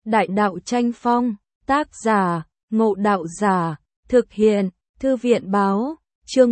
Đại đạo tranh phong, tác giả, Ngộ Đạo Giả, thực hiện, Thư viện báo, chương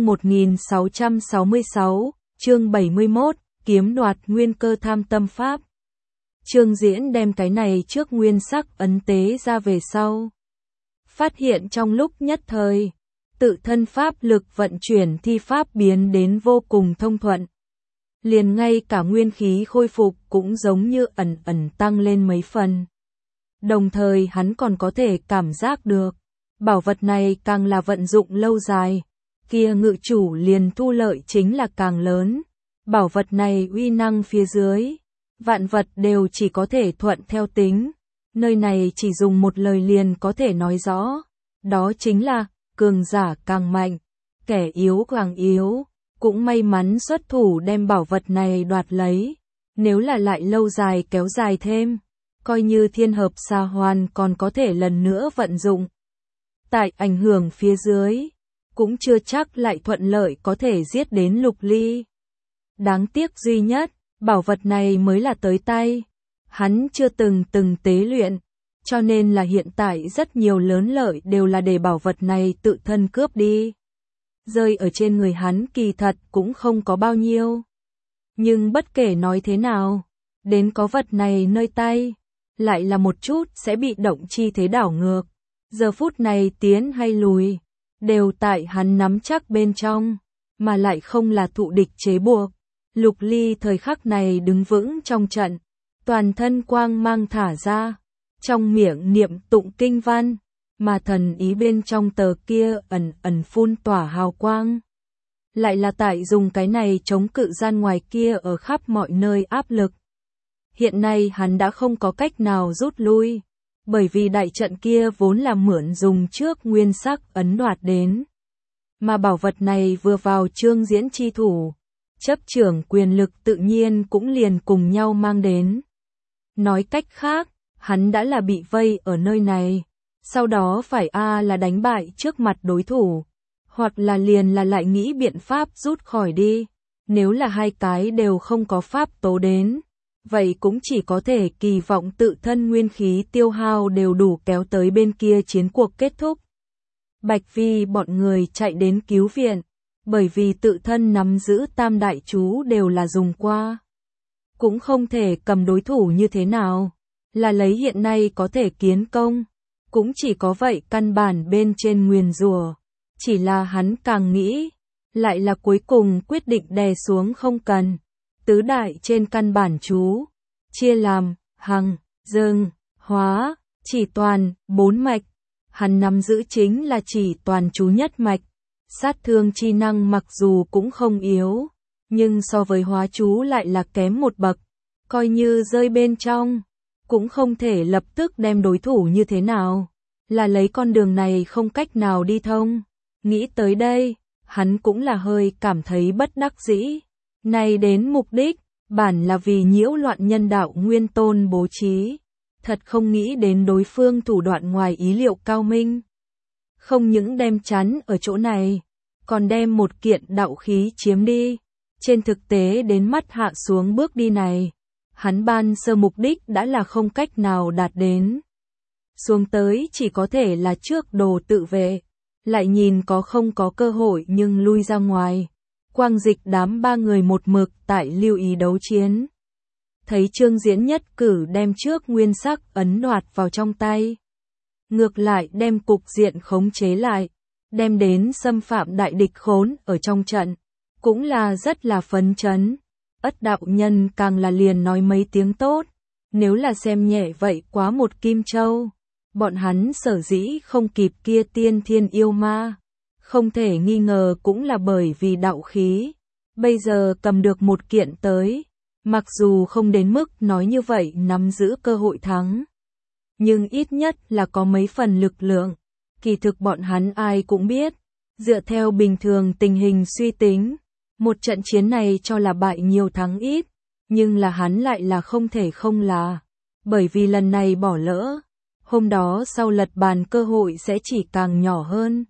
1666, chương 71, kiếm đoạt nguyên cơ tham tâm pháp. Trương Diễn đem cái này trước nguyên sắc ấn tế ra về sau. Phát hiện trong lúc nhất thời, tự thân pháp lực vận chuyển thi pháp biến đến vô cùng thông thuận. Liền ngay cả nguyên khí khôi phục cũng giống như ẩn ẩn tăng lên mấy phần. Đồng thời hắn còn có thể cảm giác được, bảo vật này càng là vận dụng lâu dài, kia ngự chủ liền thu lợi chính là càng lớn. Bảo vật này uy năng phía dưới, vạn vật đều chỉ có thể thuận theo tính. Nơi này chỉ dùng một lời liền có thể nói rõ, đó chính là cường giả càng mạnh, kẻ yếu càng yếu. Cũng may mắn xuất thủ đem bảo vật này đoạt lấy, nếu là lại lâu dài kéo dài thêm, coi như thiên hợp xa hoàn còn có thể lần nữa vận dụng. Tại ảnh hưởng phía dưới, cũng chưa chắc lại thuận lợi có thể giết đến Lục Ly. Đáng tiếc duy nhất, bảo vật này mới là tới tay, hắn chưa từng tế luyện, cho nên là hiện tại rất nhiều lớn lợi đều là để bảo vật này tự thân cướp đi. Rơi ở trên người hắn kỳ thật cũng không có bao nhiêu. Nhưng bất kể nói thế nào, đến có vật này nơi tay, lại là một chút sẽ bị động chi thế đảo ngược. Giờ phút này tiến hay lùi, đều tại hắn nắm chắc bên trong, mà lại không là thụ địch chế buộc. Lục Ly thời khắc này đứng vững trong trận, toàn thân quang mang thả ra, trong miệng niệm tụng kinh văn. Mà thần ý bên trong tờ kia ẩn ẩn phun tỏa hào quang. Lại là tại dùng cái này chống cự gian ngoài kia ở khắp mọi nơi áp lực. Hiện nay hắn đã không có cách nào rút lui, bởi vì đại trận kia vốn là mượn dùng trước nguyên sắc ấn đoạt đến. Mà bảo vật này vừa vào Trương Diễn chi thủ, chấp trưởng quyền lực tự nhiên cũng liền cùng nhau mang đến. Nói cách khác, hắn đã là bị vây ở nơi này. Sau đó phải là đánh bại trước mặt đối thủ, hoặc là liền là lại nghĩ biện pháp rút khỏi đi. Nếu là hai cái đều không có pháp tố đến, vậy cũng chỉ có thể kỳ vọng tự thân nguyên khí tiêu hao đều đủ kéo tới bên kia chiến cuộc kết thúc. Bạch Vi bọn người chạy đến cứu viện, bởi vì tự thân nắm giữ tam đại chú đều là dùng qua. Cũng không thể cầm đối thủ như thế nào, là lấy hiện nay có thể kiến công. Cũng chỉ có vậy căn bản bên trên nguyền rủa, chỉ là hắn càng nghĩ, lại là cuối cùng quyết định đè xuống không cần. Tứ đại trên căn bản chú, chia làm, hằng, dâng, hóa, chỉ toàn, 4 mạch. Hắn nắm giữ chính là chỉ toàn chú nhất mạch. Sát thương chi năng mặc dù cũng không yếu, nhưng so với hóa chú lại là kém một bậc, coi như rơi bên trong. Cũng không thể lập tức đem đối thủ như thế nào, là lấy con đường này không cách nào đi thông. Nghĩ tới đây, hắn cũng là hơi cảm thấy bất đắc dĩ. Này đến mục đích, bản là vì nhiễu loạn nhân đạo nguyên tôn bố trí. Thật không nghĩ đến đối phương thủ đoạn ngoài ý liệu cao minh. Không những đem chắn ở chỗ này, còn đem một kiện đạo khí chiếm đi. Trên thực tế đến mắt hạ xuống bước đi này, hắn ban sơ mục đích đã là không cách nào đạt đến. Xuống tới chỉ có thể là trước đồ tự vệ, lại nhìn có không có cơ hội nhưng lui ra ngoài. Quang Dịch đám ba người một mực tại lưu ý đấu chiến. Thấy Trương Diễn nhất cử đem trước nguyên sắc ấn đoạt vào trong tay. Ngược lại đem cục diện khống chế lại, đem đến xâm phạm đại địch khốn ở trong trận. Cũng là rất là phấn chấn. Ất đạo nhân càng là liền nói mấy tiếng tốt, nếu là xem nhẹ vậy quá một kim châu. Bọn hắn sở dĩ không kịp kia tiên thiên yêu ma, không thể nghi ngờ cũng là bởi vì đạo khí. Bây giờ cầm được một kiện tới, mặc dù không đến mức nói như vậy nắm giữ cơ hội thắng, nhưng ít nhất là có mấy phần lực lượng. Kỳ thực bọn hắn ai cũng biết, dựa theo bình thường tình hình suy tính, một trận chiến này cho là bại nhiều thắng ít, nhưng là hắn lại là không thể không là, bởi vì lần này bỏ lỡ, hôm đó sau lật bàn cơ hội sẽ chỉ càng nhỏ hơn.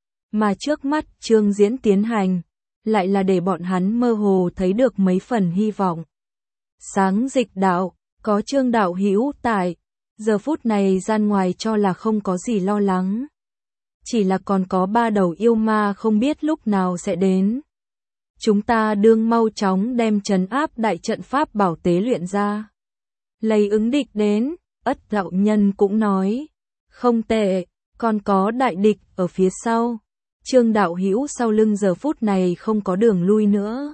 Mà trước mắt Trương Diễn tiến hành, lại là để bọn hắn mơ hồ thấy được mấy phần hy vọng. Sáng dịch đạo, có Trương đạo hữu tại, Giờ phút này gian ngoài cho là không có gì lo lắng. Chỉ là còn có 3 đầu yêu ma không biết lúc nào sẽ đến. Chúng ta đương mau chóng đem trấn áp đại trận pháp bảo tế luyện ra. Lấy ứng địch đến, Ất đạo nhân cũng nói. Không tệ, còn có đại địch ở phía sau. Trương đạo hữu sau lưng giờ phút này không có đường lui nữa.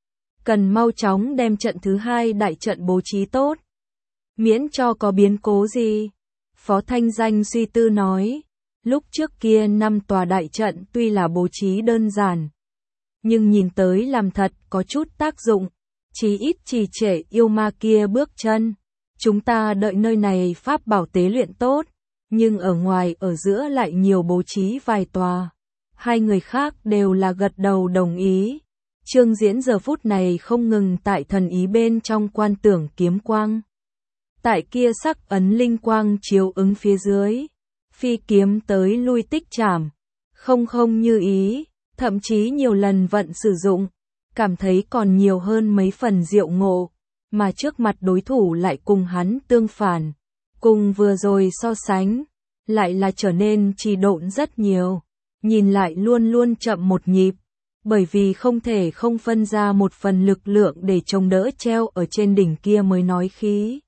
Cần mau chóng đem trận thứ 2 đại trận bố trí tốt. Miễn cho có biến cố gì. Phó Thanh Danh suy tư nói. Lúc trước kia 5 tòa đại trận tuy là bố trí đơn giản. Nhưng nhìn tới làm thật có chút tác dụng. Chí ít trì trệ yêu ma kia bước chân. Chúng ta đợi nơi này pháp bảo tế luyện tốt. Nhưng ở ngoài ở giữa lại nhiều bố trí vài tòa. Hai người khác đều là gật đầu đồng ý. Trương Diễn giờ phút này không ngừng tại thần ý bên trong quan tưởng kiếm quang. Tại kia sắc ấn linh quang chiếu ứng phía dưới. Phi kiếm tới lui tích chảm. Không như ý, thậm chí nhiều lần vận sử dụng. Cảm thấy còn nhiều hơn mấy phần diệu ngộ. Mà trước mặt đối thủ lại cùng hắn tương phản. Cùng vừa rồi so sánh. Lại là trở nên trì độn rất nhiều. Nhìn lại luôn luôn chậm một nhịp. Bởi vì không thể không phân ra một phần lực lượng để chống đỡ treo ở trên đỉnh kia mới nói khí.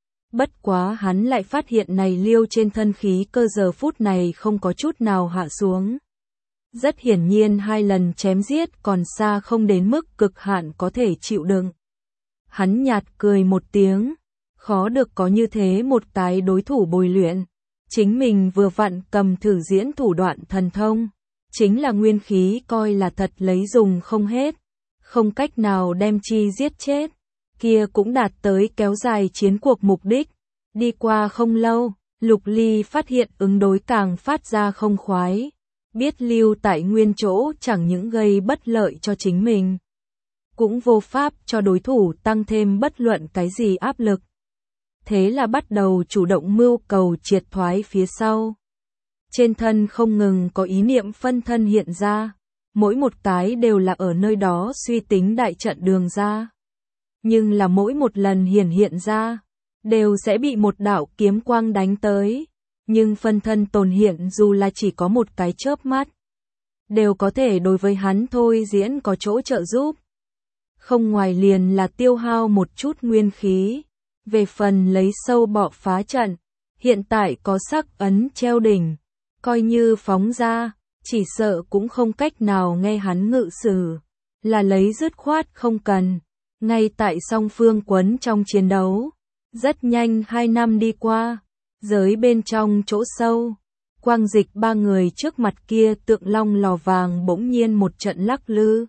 Bất quá hắn lại phát hiện này liêu trên thân khí cơ giờ phút này không có chút nào hạ xuống. Rất hiển nhiên 2 lần chém giết còn xa không đến mức cực hạn có thể chịu đựng. Hắn nhạt cười một tiếng. Khó được có như thế một cái đối thủ bồi luyện. Chính mình vừa vặn cầm thử diễn thủ đoạn thần thông. Chính là nguyên khí coi là thật lấy dùng không hết. Không cách nào đem chi giết chết. Kia cũng đạt tới kéo dài chiến cuộc mục đích. Đi qua không lâu, Lục Ly phát hiện ứng đối càng phát ra không khoái. Biết lưu tại nguyên chỗ chẳng những gây bất lợi cho chính mình. Cũng vô pháp cho đối thủ tăng thêm bất luận cái gì áp lực. Thế là bắt đầu chủ động mưu cầu triệt thoái phía sau. Trên thân không ngừng có ý niệm phân thân hiện ra. Mỗi một cái đều là ở nơi đó suy tính đại trận đường ra. Nhưng là mỗi một lần hiện ra, đều sẽ bị một đạo kiếm quang đánh tới. Nhưng phân thân tồn hiện dù là chỉ có một cái chớp mắt. Đều có thể đối với hắn thôi diễn có chỗ trợ giúp. Không ngoài liền là tiêu hao một chút nguyên khí. Về phần lấy sâu bọ phá trận, hiện tại có sắc ấn treo đỉnh. Coi như phóng ra, chỉ sợ cũng không cách nào nghe hắn ngự sử. Là lấy dứt khoát không cần. Ngay tại song phương quấn trong chiến đấu. Rất nhanh 2 năm đi qua. Giới bên trong chỗ sâu. Quang Dịch 3 người trước mặt kia tượng long lò vàng bỗng nhiên một trận lắc lư.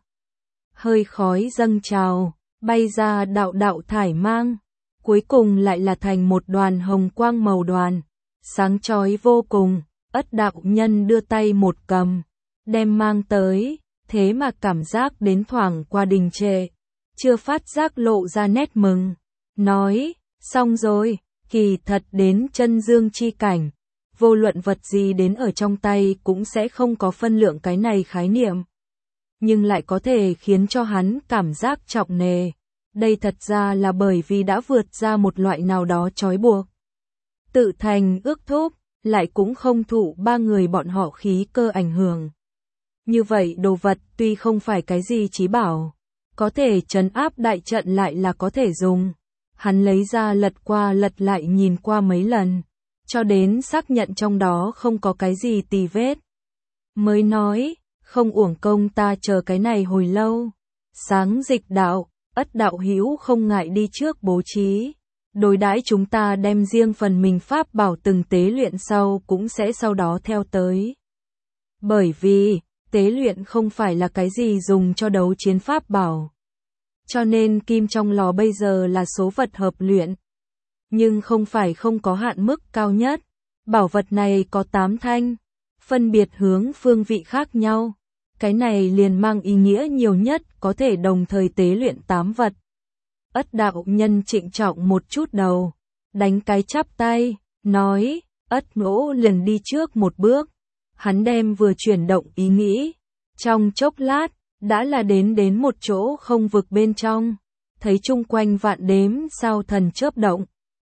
Hơi khói dâng trào, bay ra đạo đạo thải mang. Cuối cùng lại là thành một đoàn hồng quang màu đoàn. Sáng chói vô cùng. Ất đạo nhân đưa tay một cầm. Đem mang tới. Thế mà cảm giác đến thoảng qua đình trệ. Chưa phát giác lộ ra nét mừng. Nói, xong rồi, kỳ thật đến chân dương chi cảnh. Vô luận vật gì đến ở trong tay cũng sẽ không có phân lượng cái này khái niệm. Nhưng lại có thể khiến cho hắn cảm giác trọng nề. Đây thật ra là bởi vì đã vượt ra một loại nào đó trói buộc. Tự thành ước thúc, lại cũng không thụ 3 người bọn họ khí cơ ảnh hưởng. Như vậy đồ vật tuy không phải cái gì chí bảo. Có thể trấn áp đại trận lại là có thể dùng. Hắn lấy ra lật qua lật lại nhìn qua mấy lần. Cho đến xác nhận trong đó không có cái gì tì vết. Mới nói, không uổng công ta chờ cái này hồi lâu. Sáng Dịch đạo, Ất đạo hữu không ngại đi trước bố trí. Đối đãi chúng ta đem riêng phần mình pháp bảo từng tế luyện sau cũng sẽ sau đó theo tới. Bởi vì, tế luyện không phải là cái gì dùng cho đấu chiến pháp bảo. Cho nên kim trong lò bây giờ là số vật hợp luyện. Nhưng không phải không có hạn mức cao nhất. Bảo vật này có 8 thanh. Phân biệt hướng phương vị khác nhau. Cái này liền mang ý nghĩa nhiều nhất có thể đồng thời tế luyện 8 vật. Ất đạo nhân trịnh trọng một chút đầu. Đánh cái chắp tay. Nói, Ất Mỗ liền đi trước một bước. Hắn đem vừa chuyển động ý nghĩ. Trong chốc lát, đã là đến một chỗ không vực bên trong. Thấy chung quanh vạn đếm sao thần chớp động.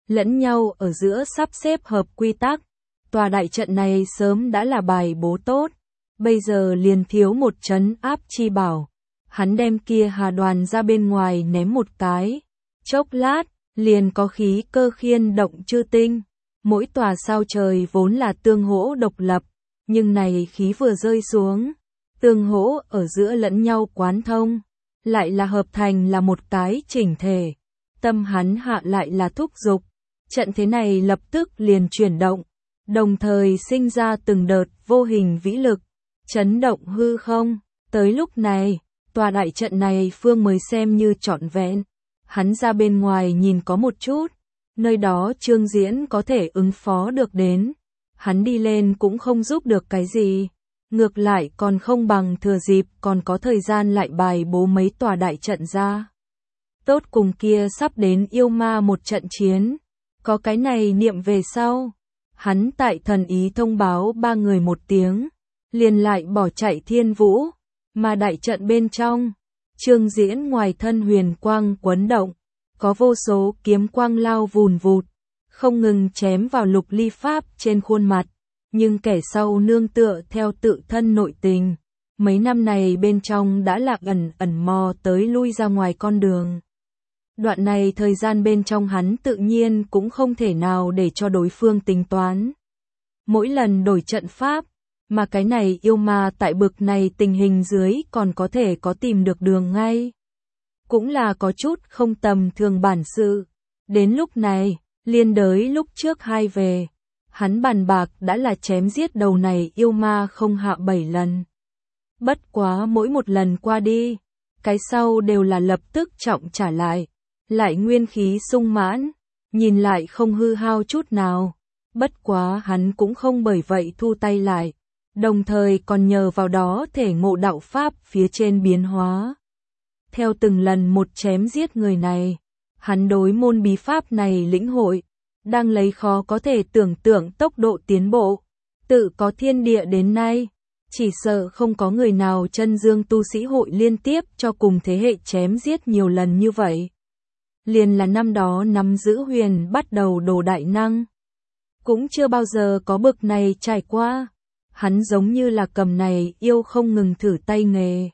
lẫn nhau ở giữa sắp xếp hợp quy tắc. Tòa đại trận này sớm đã là bài bố tốt, bây giờ liền thiếu một trấn áp chi bảo. Hắn đem kia hà đoàn ra bên ngoài ném một cái, chốc lát, liền có khí cơ khiên động chư tinh. Mỗi tòa sao trời vốn là tương hỗ độc lập, nhưng này khí vừa rơi xuống, tương hỗ ở giữa lẫn nhau quán thông, lại là hợp thành là một cái chỉnh thể. Tâm hắn hạ lại là thúc giục, trận thế này lập tức liền chuyển động, đồng thời sinh ra từng đợt vô hình vĩ lực, chấn động hư không. Tới lúc này, tòa đại trận này Phương mới xem như trọn vẹn. Hắn ra bên ngoài nhìn có một chút, nơi đó Trương Diễn có thể ứng phó được đến. Hắn đi lên cũng không giúp được cái gì, ngược lại còn không bằng thừa dịp còn có thời gian lại bài bố mấy tòa đại trận ra. Tốt cùng kia sắp đến yêu ma một trận chiến, có cái này niệm về sau. Hắn tại thần ý thông báo ba người một tiếng, liền lại bỏ chạy Thiên Vũ, mà đại trận bên trong, Trương Diễn ngoài thân huyền quang quấn động, có vô số kiếm quang lao vùn vụt, không ngừng chém vào Lục Ly pháp trên khuôn mặt, nhưng kẻ sau nương tựa theo tự thân nội tình, mấy năm này bên trong đã lạc ẩn mò tới lui ra ngoài con đường. Đoạn này thời gian bên trong hắn tự nhiên cũng không thể nào để cho đối phương tính toán. Mỗi lần đổi trận pháp, mà cái này yêu ma tại bực này tình hình dưới còn có thể có tìm được đường ngay. Cũng là có chút không tầm thường bản sự. Đến lúc này, liên đới lúc trước hai về, hắn bàn bạc đã là chém giết đầu này yêu ma không hạ 7 lần. Bất quá mỗi một lần qua đi, cái sau đều là lập tức trọng trả lại nguyên khí sung mãn, nhìn lại không hư hao chút nào. Bất quá hắn cũng không bởi vậy thu tay lại, đồng thời còn nhờ vào đó thể ngộ đạo pháp phía trên biến hóa. Theo từng lần một chém giết người này, hắn đối môn bí pháp này lĩnh hội, đang lấy khó có thể tưởng tượng tốc độ tiến bộ. Tự có thiên địa đến nay, chỉ sợ không có người nào chân dương tu sĩ hội liên tiếp cho cùng thế hệ chém giết nhiều lần như vậy. Liền là năm đó nắm giữ huyền bắt đầu đồ đại năng, cũng chưa bao giờ có bực này trải qua. Hắn giống như là cầm này yêu không ngừng thử tay nghề.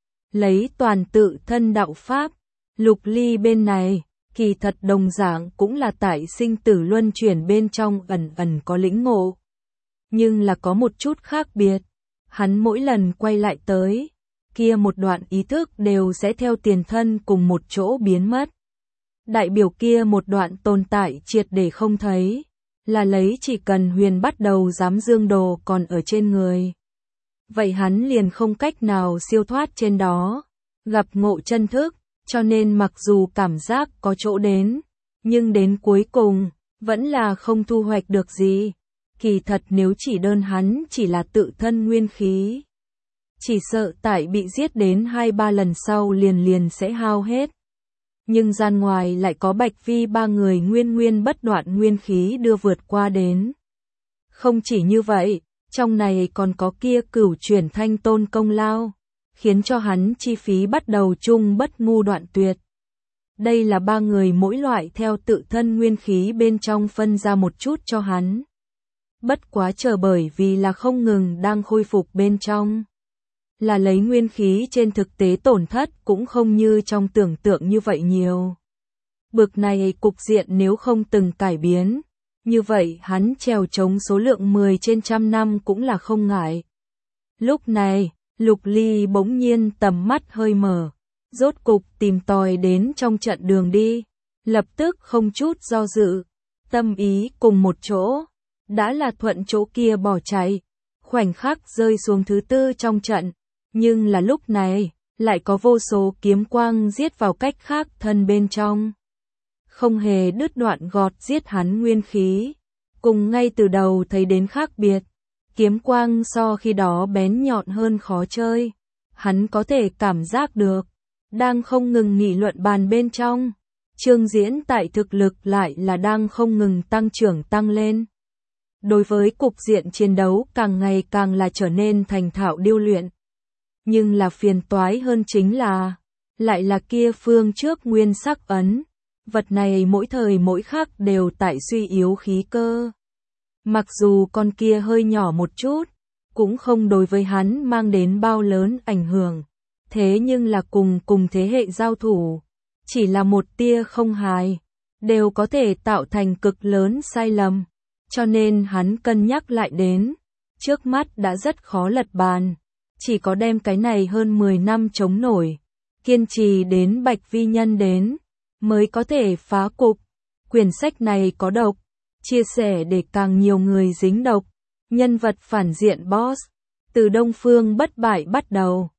Lấy toàn tự thân đạo pháp, Lục Ly bên này, kỳ thật đồng dạng cũng là tại sinh tử luân chuyển bên trong ẩn có lĩnh ngộ. Nhưng là có một chút khác biệt, hắn mỗi lần quay lại tới, kia một đoạn ý thức đều sẽ theo tiền thân cùng một chỗ biến mất. Đại biểu kia một đoạn tồn tại triệt để không thấy, là lấy chỉ cần huyền bắt đầu dám dương đồ còn ở trên người. Vậy hắn liền không cách nào siêu thoát trên đó, gặp ngộ chân thức, cho nên mặc dù cảm giác có chỗ đến, nhưng đến cuối cùng, vẫn là không thu hoạch được gì. Kỳ thật nếu chỉ đơn hắn chỉ là tự thân nguyên khí, chỉ sợ tại bị giết đến 2-3 lần sau liền sẽ hao hết. Nhưng gian ngoài lại có Bạch Vi ba người nguyên bất đoạn nguyên khí đưa vượt qua đến. Không chỉ như vậy, trong này còn có kia cửu chuyển thanh tôn công lao, khiến cho hắn chi phí bắt đầu chung bất ngu đoạn tuyệt. Đây là ba người mỗi loại theo tự thân nguyên khí bên trong phân ra một chút cho hắn. Bất quá chờ bởi vì là không ngừng đang khôi phục bên trong. Là lấy nguyên khí trên thực tế tổn thất cũng không như trong tưởng tượng như vậy nhiều. Bực này cục diện nếu không từng cải biến, như vậy hắn trèo chống số lượng 10 trên 100 năm cũng là không ngại. Lúc này, Lục Ly bỗng nhiên tầm mắt hơi mở, rốt cục tìm tòi đến trong trận đường đi, lập tức không chút do dự, tâm ý cùng một chỗ, đã là thuận chỗ kia bỏ chạy, khoảnh khắc rơi xuống thứ 4 trong trận. Nhưng là lúc này, lại có vô số kiếm quang giết vào cách khác thân bên trong. Không hề đứt đoạn gọt giết hắn nguyên khí. Cùng ngay từ đầu thấy đến khác biệt. Kiếm quang so khi đó bén nhọn hơn khó chơi. Hắn có thể cảm giác được. Đang không ngừng nghị luận bàn bên trong. Trương Diễn tại thực lực lại là đang không ngừng tăng trưởng tăng lên. Đối với cục diện chiến đấu càng ngày càng là trở nên thành thạo điêu luyện. Nhưng là phiền toái hơn chính là, lại là kia phương trước nguyên sắc ấn, vật này mỗi thời mỗi khắc đều tại suy yếu khí cơ. Mặc dù con kia hơi nhỏ một chút, cũng không đối với hắn mang đến bao lớn ảnh hưởng, thế nhưng là cùng thế hệ giao thủ, chỉ là một tia không hài, đều có thể tạo thành cực lớn sai lầm, cho nên hắn cân nhắc lại đến, trước mắt đã rất khó lật bàn, chỉ có đem cái này hơn 10 năm chống nổi, kiên trì đến Bạch Vi Nhân đến, mới có thể phá cục. Quyển sách này có độc, chia sẻ để càng nhiều người dính độc, nhân vật phản diện boss, từ Đông Phương Bất Bại bắt đầu.